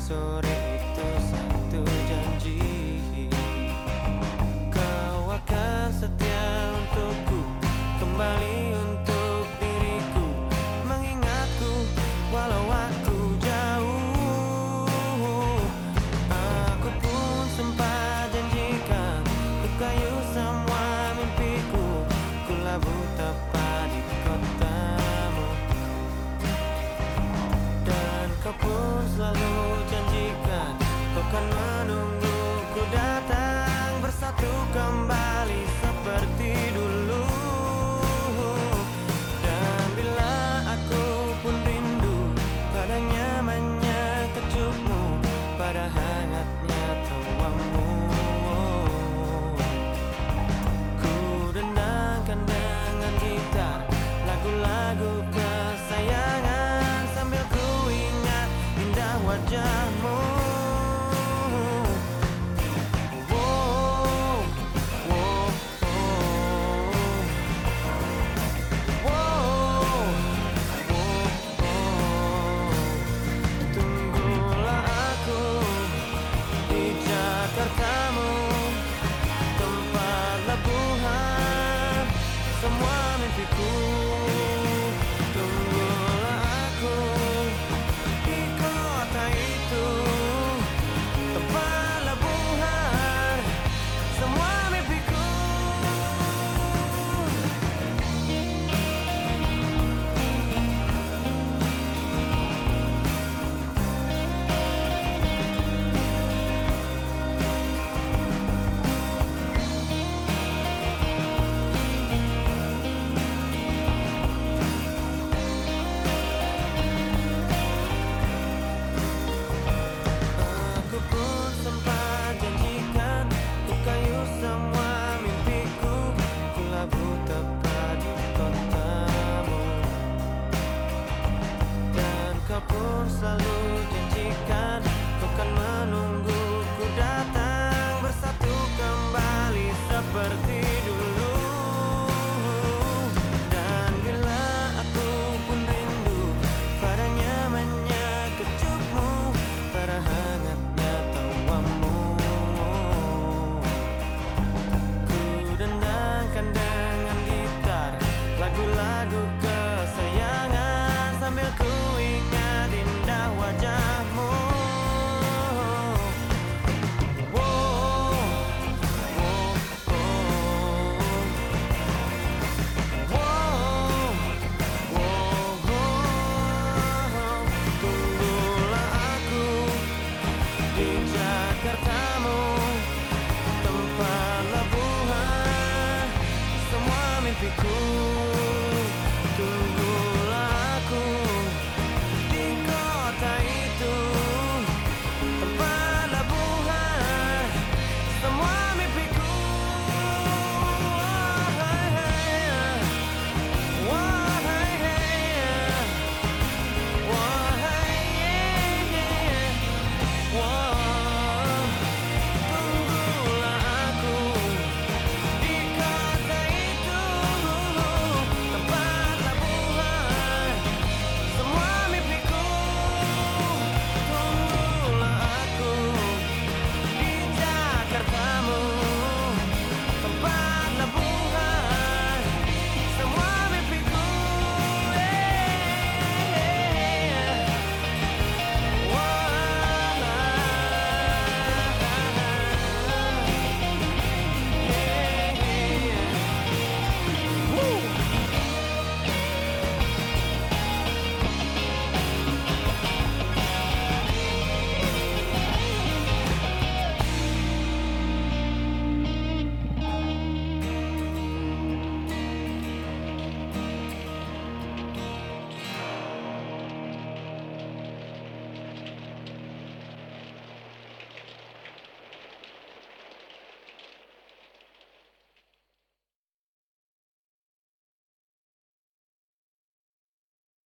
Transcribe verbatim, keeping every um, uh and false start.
sore itu satu janji, kau akan setia untukku, kembali untuk diriku, mengingatku walau aku jauh. Aku pun sempat janjikan ku kayu semua mimpiku, ku labuh tepat di kotamu. Dan kau pun selalu janjikan kau kan menungguku datang, bersatu kembali seperti dulu. Dan bila aku pun rindu pada nyamannya kecupmu, pada hangatnya tawamu, ku dendangkan dengan gitar lagu-lagu kesayangan, sambil ku ingat indah wajahmu. Wow, wow, wow, wow, wow. Tunggulah aku di Jakartamu, tempat labuhan semua mimpiku. Tunggulah aku di kota itu, tempat labuhan semua mimpiku. Aku pun sempat janjikan ku kayu semua mimpiku, ku labuh tepat di kotamu. Dan kau pun selalu janjikan kau kan